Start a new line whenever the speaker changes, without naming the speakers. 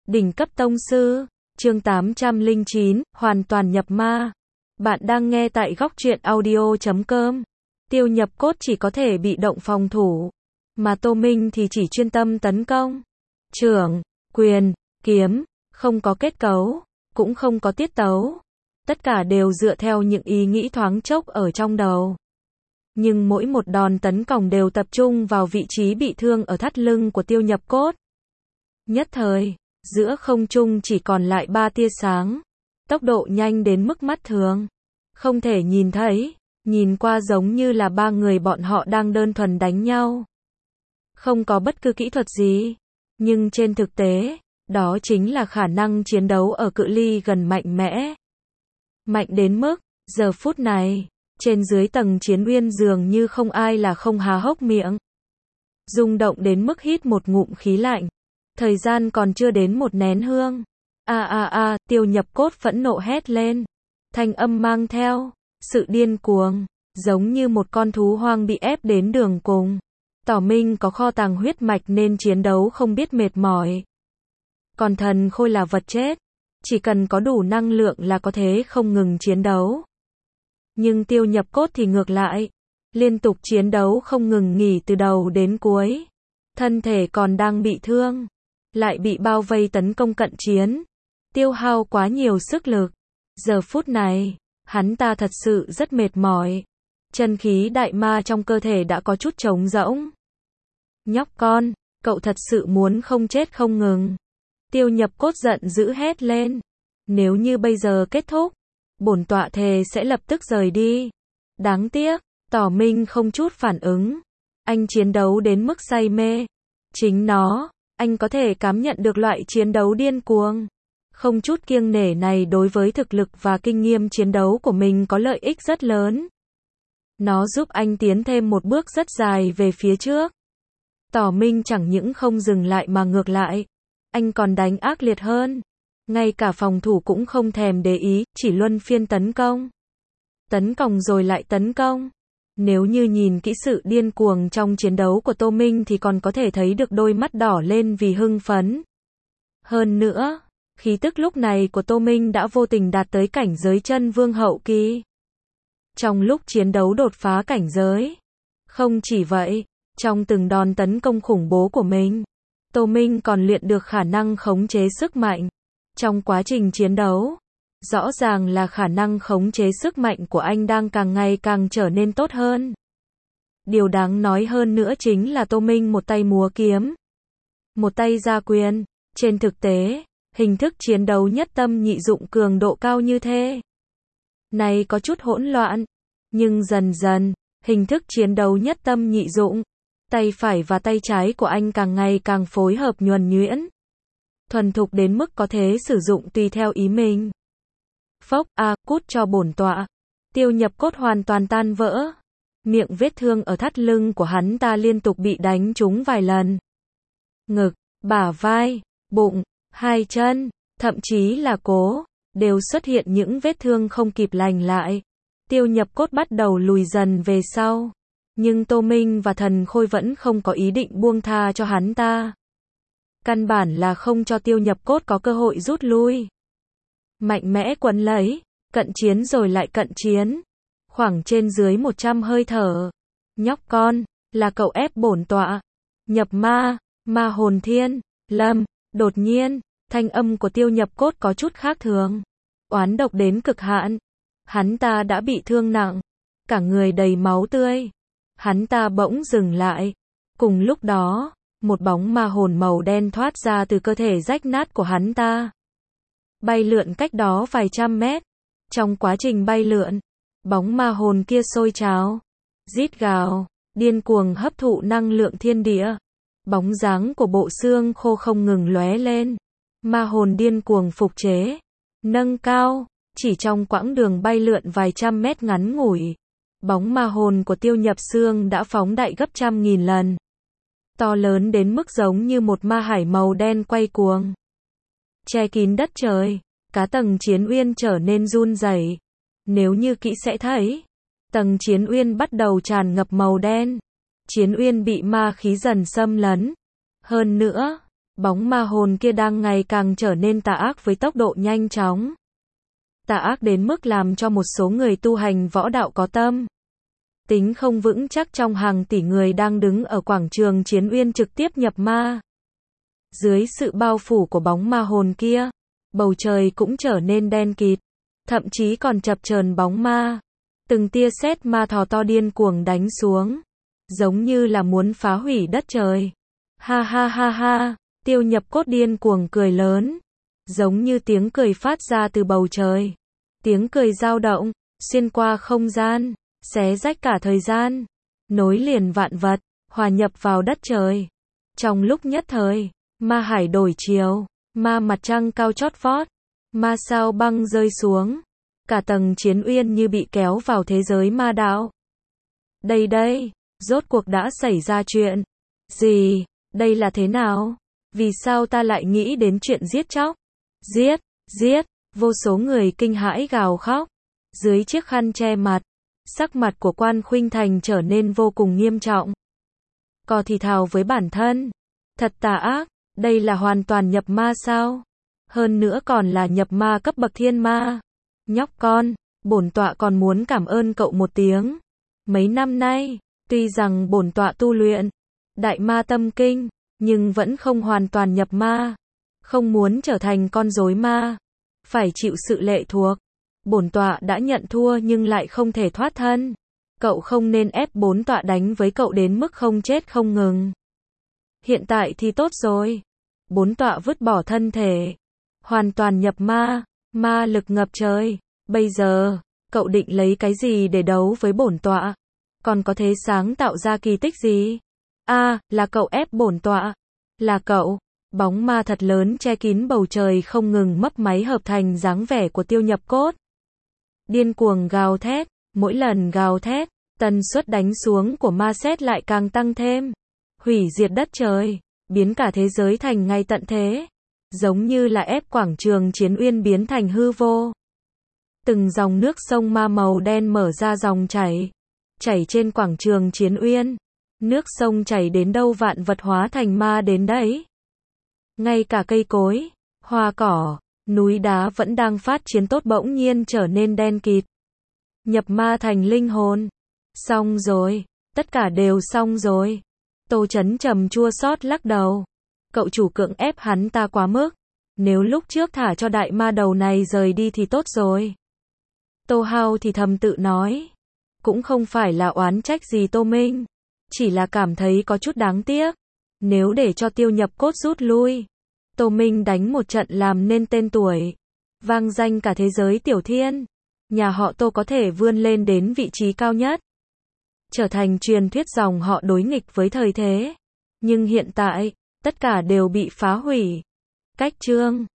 Đỉnh cấp tông sư, chương 809, hoàn toàn nhập ma. Bạn đang nghe tại góc truyện audio.com. Tiêu Nhập Cốt chỉ có thể bị động phòng thủ, mà Tô Minh thì chỉ chuyên tâm tấn công. Trưởng, quyền, kiếm, không có kết cấu, cũng không có tiết tấu. Tất cả đều dựa theo những ý nghĩ thoáng chốc ở trong đầu. Nhưng mỗi một đòn tấn công đều tập trung vào vị trí bị thương ở thắt lưng của Tiêu Nhập Cốt. Nhất thời, giữa không trung chỉ còn lại 3 tia sáng, tốc độ nhanh đến mức mắt thường không thể nhìn thấy, nhìn qua giống như là 3 người bọn họ đang đơn thuần đánh nhau. Không có bất cứ kỹ thuật gì, nhưng trên thực tế, đó chính là khả năng chiến đấu ở cự ly gần mạnh mẽ. Mạnh đến mức, giờ phút này, trên dưới tầng Chiến Uyên dường như không ai là không há hốc miệng. Rung động đến mức hít một ngụm khí lạnh. Thời gian còn chưa đến một nén hương. Tiêu Nhập Cốt phẫn nộ hét lên. Thanh âm mang theo sự điên cuồng, giống như một con thú hoang bị ép đến đường cùng. Tỏ minh có kho tàng huyết mạch nên chiến đấu không biết mệt mỏi. Còn thần khôi là vật chết, chỉ cần có đủ năng lượng là có thể không ngừng chiến đấu. Nhưng Tiêu Nhập Cốt thì ngược lại, liên tục chiến đấu không ngừng nghỉ từ đầu đến cuối. Thân thể còn đang bị thương, lại bị bao vây tấn công cận chiến, tiêu hao quá nhiều sức lực. Giờ phút này, hắn ta thật sự rất mệt mỏi. Chân khí đại ma trong cơ thể đã có chút trống rỗng. Nhóc con, cậu thật sự muốn không chết không ngừng. Tiêu Nhập Cốt giận dữ hét lên. Nếu như bây giờ kết thúc, bổn tọa thề sẽ lập tức rời đi. Đáng tiếc, Tỏ Minh không chút phản ứng. Anh chiến đấu đến mức say mê. Chính nó, anh có thể cảm nhận được loại chiến đấu điên cuồng, không chút kiêng nể này đối với thực lực và kinh nghiệm chiến đấu của mình có lợi ích rất lớn. Nó giúp anh tiến thêm một bước rất dài về phía trước. Tỏ Minh chẳng những không dừng lại mà ngược lại, anh còn đánh ác liệt hơn. Ngay cả phòng thủ cũng không thèm để ý, chỉ luân phiên tấn công. Tấn công rồi lại tấn công. Nếu như nhìn kỹ sự điên cuồng trong chiến đấu của Tô Minh thì còn có thể thấy được đôi mắt đỏ lên vì hưng phấn. Hơn nữa, khí tức lúc này của Tô Minh đã vô tình đạt tới cảnh giới chân vương hậu kỳ. Trong lúc chiến đấu đột phá cảnh giới. Không chỉ vậy, trong từng đòn tấn công khủng bố của mình, Tô Minh còn luyện được khả năng khống chế sức mạnh. Trong quá trình chiến đấu, rõ ràng là khả năng khống chế sức mạnh của anh đang càng ngày càng trở nên tốt hơn. Điều đáng nói hơn nữa chính là Tô Minh một tay múa kiếm, một tay ra quyền. Trên thực tế, hình thức chiến đấu nhất tâm nhị dụng cường độ cao như thế này có chút hỗn loạn, nhưng dần dần, hình thức chiến đấu nhất tâm nhị dụng, tay phải và tay trái của anh càng ngày càng phối hợp nhuần nhuyễn, thuần thục đến mức có thể sử dụng tùy theo ý mình. Phốc, cút cho bổn tọa. Tiêu Nhập Cốt hoàn toàn tan vỡ. Miệng vết thương ở thắt lưng của hắn ta liên tục bị đánh trúng vài lần. Ngực, bả vai, bụng, hai chân, thậm chí là cổ, đều xuất hiện những vết thương không kịp lành lại. Tiêu Nhập Cốt bắt đầu lùi dần về sau. Nhưng Tô Minh và thần khôi vẫn không có ý định buông tha cho hắn ta. Căn bản là không cho Tiêu Nhập Cốt có cơ hội rút lui. Mạnh mẽ quấn lấy, cận chiến rồi lại cận chiến. Khoảng trên dưới 100 hơi thở. Nhóc con, là cậu ép bổn tọa. Nhập ma, ma hồn thiên, lâm. Đột nhiên, thanh âm của Tiêu Nhập Cốt có chút khác thường. Oán độc đến cực hạn. Hắn ta đã bị thương nặng. Cả người đầy máu tươi. Hắn ta bỗng dừng lại. Cùng lúc đó, một bóng ma hồn màu đen thoát ra từ cơ thể rách nát của hắn ta. Bay lượn cách đó vài trăm mét. Trong quá trình bay lượn, bóng ma hồn kia sôi trào, rít gào, điên cuồng hấp thụ năng lượng thiên địa. Bóng dáng của bộ xương khô không ngừng lóe lên. Ma hồn điên cuồng phục chế, nâng cao, chỉ trong quãng đường bay lượn vài trăm mét ngắn ngủi. Bóng ma hồn của Tiêu Nhập Xương đã phóng đại gấp trăm nghìn lần. To lớn đến mức giống như một ma hải màu đen quay cuồng. Che kín đất trời, cả tầng Chiến Uyên trở nên run rẩy. Nếu như kỹ sẽ thấy, tầng Chiến Uyên bắt đầu tràn ngập màu đen. Chiến Uyên bị ma khí dần xâm lấn. Hơn nữa, Bóng ma hồn kia đang ngày càng trở nên tà ác với tốc độ nhanh chóng. Tà ác đến mức làm cho một số người tu hành võ đạo có tâm tính không vững chắc trong hàng tỷ người đang đứng ở quảng trường Chiến Uyên trực tiếp nhập ma. Dưới sự bao phủ của bóng ma hồn kia, bầu trời cũng trở nên đen kịt, thậm chí còn chập chờn bóng ma. Từng tia sét ma thò to điên cuồng đánh xuống, giống như là muốn phá hủy đất trời. Ha ha ha ha, Tiêu Nhập Cốt điên cuồng cười lớn, giống như tiếng cười phát ra từ bầu trời. Tiếng cười dao động, xuyên qua không gian, xé rách cả thời gian, nối liền vạn vật, hòa nhập vào đất trời. Trong lúc nhất thời, ma hải đổi chiều, ma mặt trăng cao chót vót, ma sao băng rơi xuống, cả tầng Chiến Uyên như bị kéo vào thế giới ma đạo. Đây, rốt cuộc đã xảy ra chuyện gì? Đây là thế nào? Vì sao ta lại nghĩ đến chuyện giết chóc? Giết, vô số người kinh hãi gào khóc. Dưới chiếc khăn che mặt, sắc mặt của Quan Khuynh Thành trở nên vô cùng nghiêm trọng. Cò thì thào với bản thân, thật tà ác, đây là hoàn toàn nhập ma sao? Hơn nữa còn là nhập ma cấp bậc thiên ma. Nhóc con, bổn tọa còn muốn cảm ơn cậu một tiếng. Mấy năm nay, tuy rằng bổn tọa tu luyện Đại Ma Tâm Kinh, nhưng vẫn không hoàn toàn nhập ma. Không muốn trở thành con rối ma, phải chịu sự lệ thuộc. Bổn tọa đã nhận thua nhưng lại không thể thoát thân. Cậu không nên ép bổn tọa đánh với cậu đến mức không chết không ngừng. Hiện tại thì tốt rồi. Bổn tọa vứt bỏ thân thể, hoàn toàn nhập ma, ma lực ngập trời. Bây giờ, cậu định lấy cái gì để đấu với bổn tọa? Còn có thể sáng tạo ra kỳ tích gì? Là cậu ép bổn tọa. Là cậu. Bóng ma thật lớn che kín bầu trời không ngừng mấp máy hợp thành dáng vẻ của Tiêu Nhập Cốt. Điên cuồng gào thét, mỗi lần gào thét, tần suất đánh xuống của ma sét lại càng tăng thêm. Hủy diệt đất trời, biến cả thế giới thành ngay tận thế. Giống như là ép quảng trường Chiến Uyên biến thành hư vô. Từng dòng nước sông ma màu đen mở ra dòng chảy trên quảng trường Chiến Uyên. Nước sông chảy đến đâu vạn vật hóa thành ma đến đấy. Ngay cả cây cối, hoa cỏ, núi đá vẫn đang phát chiến tốt bỗng nhiên trở nên đen kịt. Nhập ma thành linh hồn. Xong rồi, tất cả đều xong rồi. Tô Chấn trầm chua xót lắc đầu. Cậu chủ cưỡng ép hắn ta quá mức. Nếu lúc trước thả cho đại ma đầu này rời đi thì tốt rồi. Tô Hao thì thầm tự nói. Cũng không phải là oán trách gì Tô Minh. Chỉ là cảm thấy có chút đáng tiếc. Nếu để cho Tiêu Nhập Cốt rút lui, Tô Minh đánh một trận làm nên tên tuổi, vang danh cả thế giới tiểu thiên. Nhà họ Tô có thể vươn lên đến vị trí cao nhất, trở thành truyền thuyết dòng họ đối nghịch với thời thế. Nhưng hiện tại, tất cả đều bị phá hủy. Cách chương